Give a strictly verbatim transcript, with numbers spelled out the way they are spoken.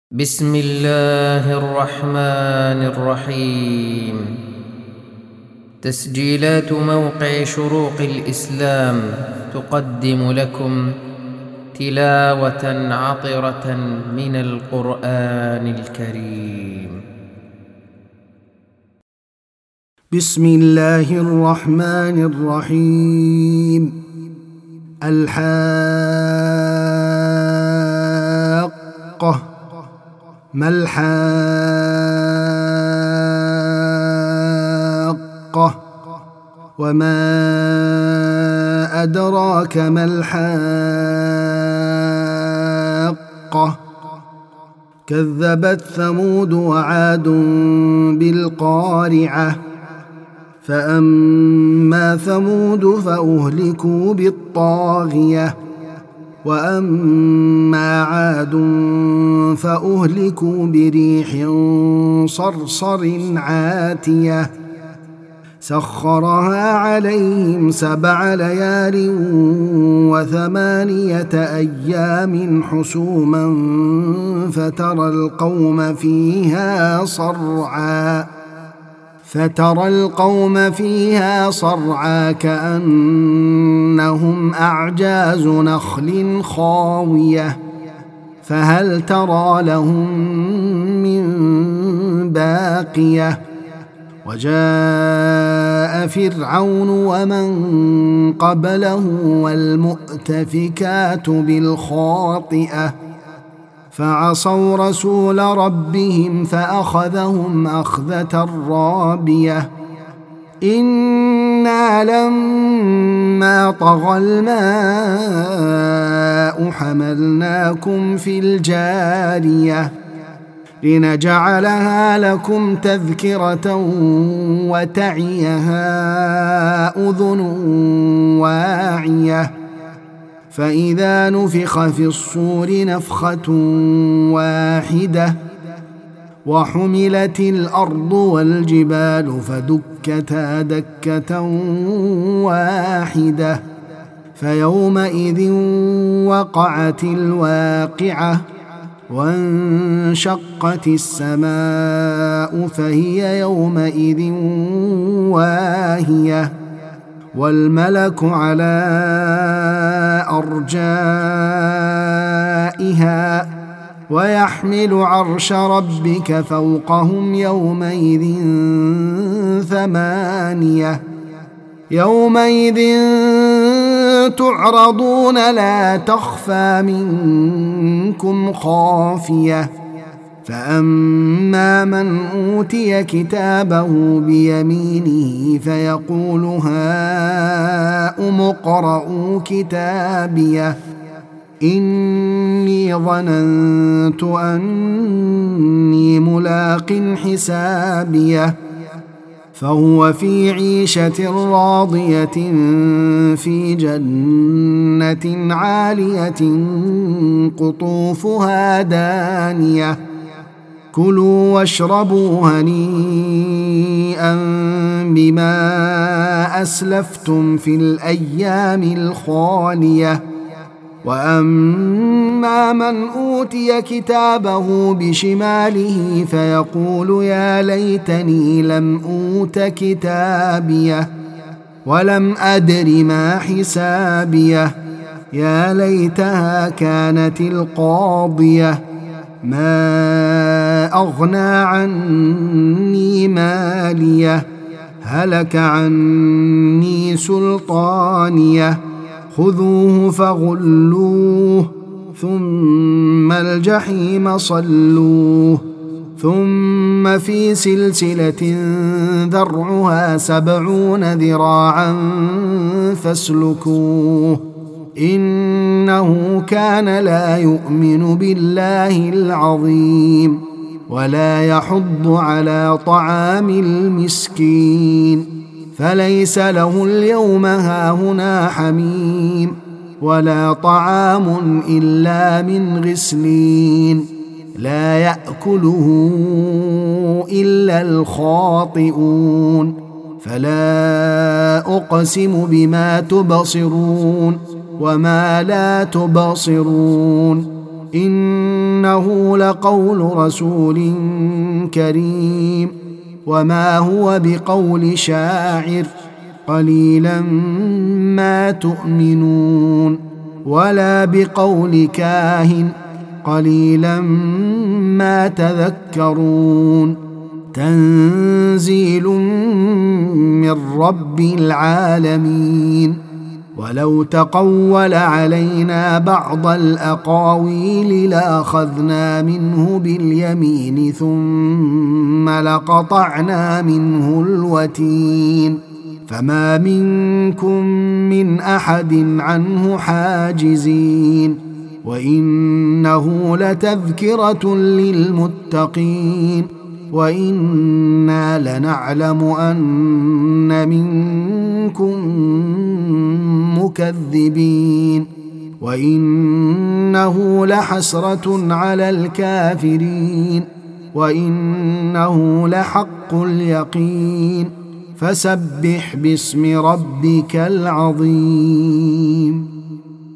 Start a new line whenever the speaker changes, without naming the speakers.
بسم الله الرحمن الرحيم. تسجيلات موقع شروق الإسلام تقدم لكم تلاوة عطرة من القرآن الكريم.
بسم الله الرحمن الرحيم. الحاقة. ما الحاقة وما أدراك ما الحاقة. كذبت ثمود وعاد بالقارعة. فأما ثمود فأهلكوا بالطاغية وأما عاد فأهلكوا بريح صرصر عاتية سخرها عليهم سبع ليال وثمانية أيام حسوما فترى القوم فيها صرعا فترى القوم فيها صرعا كأنهم أعجاز نخل خاوية فهل ترى لهم من باقية. وجاء فرعون ومن قبله والمؤتفكات بالخاطئة فعصوا رسول ربهم فأخذهم أخذة رابية. إنا لما طغى الماء حملناكم في الجارية لنجعلها لكم تذكرة وتعيها أذن واعية. فإذا نفخ في الصور نفخة واحدة وحملت الأرض والجبال فدكتا دكة واحدة فيومئذ وقعت الواقعة وانشقت السماء فهي يومئذ واهية والملك على أرجائها ويحمل عرش ربك فوقهم يومئذ ثمانية. يومئذ تعرضون لا تخفى منكم خافية. فأما من أوتي كتابه بيمينه فيقول هاؤم اقرءوا كتابيه إني ظننت أني ملاق حسابيه. فهو في عيشة راضية في جنة عالية قطوفها دانية. كلوا واشربوا هنيئا بما أسلفتم في الأيام الخالية. وأما من أوتي كتابه بشماله فيقول يا ليتني لم أوت كتابيه ولم أدر ما حسابيه. يا ليتها كانت القاضية ما أغنى عني ماليه هلك عني سلطانيه. خذوه فغلوه ثم الجحيم صلوه ثم في سلسلة ذرعها سبعون ذراعا فاسلكوه إنه كان لا يؤمن بالله العظيم ولا يحض على طعام المسكين فليس له اليوم هاهنا حميم ولا طعام إلا من غسلين لا يأكله إلا الخاطئون. فلا أقسم بما تبصرون وما لا تبصرون إنه لقول رسول كريم وما هو بقول شاعر قليلا ما تؤمنون ولا بقول كاهن قليلا ما تذكرون تنزيل من رب العالمين ولو تقول علينا بعض الأقاويل لأخذنا منه باليمين ثم لقطعنا منه الوتين فما منكم من أحد عنه حاجزين وإنه لتذكرة للمتقين وإنا لنعلم أن منكم مكذبين وإنه لحسرة على الكافرين وإنه لحق اليقين فسبح باسم ربك العظيم.